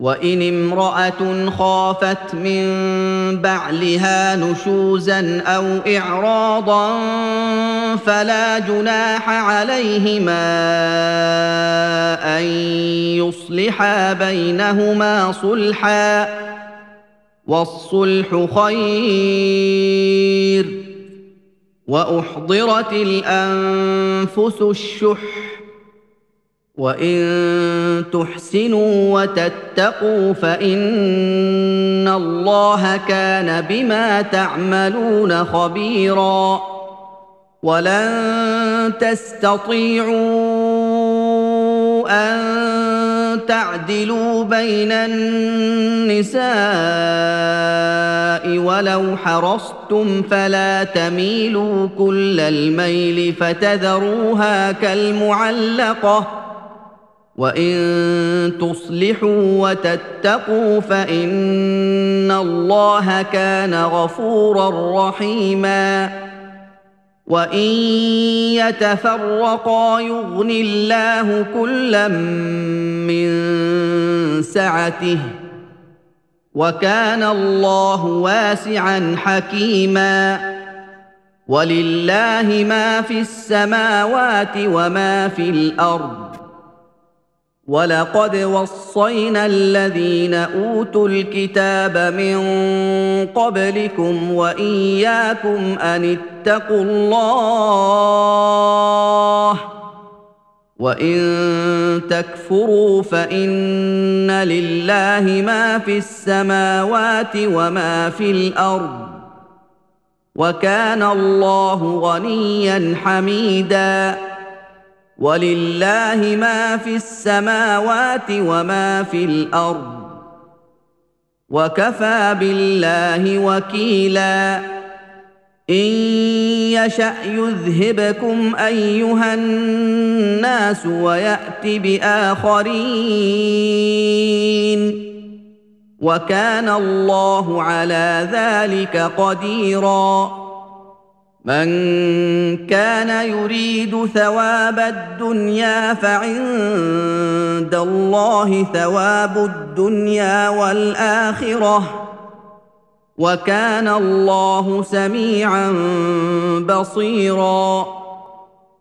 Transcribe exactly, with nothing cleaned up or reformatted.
وإن امرأة خافت من بعلها نشوزا أو إعراضا فلا جناح عليهما أن يصلحا بينهما صلحا، والصلح خير. وأحضرت الأنفس الشح، وإن تحسنوا وتتقوا فإن الله كان بما تعملون خبيرا. ولن تستطيعوا أن تعدلوا بين النساء ولو حرصتم فلا تميلوا كل الميل فتذروها كالمعلقة، وإن تصلحوا وتتقوا فإن الله كان غفورا رحيما. وإن يتفرقا يغن الله كلا من سعته، وكان الله واسعا حكيما. ولله ما في السماوات وما في الأرض. ولقد وصينا الذين أوتوا الكتاب من قبلكم وإياكم أن اتقوا الله، وإن تكفروا فإن لله ما في السماوات وما في الأرض، وكان الله غنيا حميدا. ولله ما في السماوات وما في الأرض، وكفى بالله وكيلا. إن يشأ يذهبكم أيها الناس ويأت بآخرين، وكان الله على ذلك قديرا. من كان يريد ثواب الدنيا فعند الله ثواب الدنيا والآخرة، وكان الله سميعا بصيرا.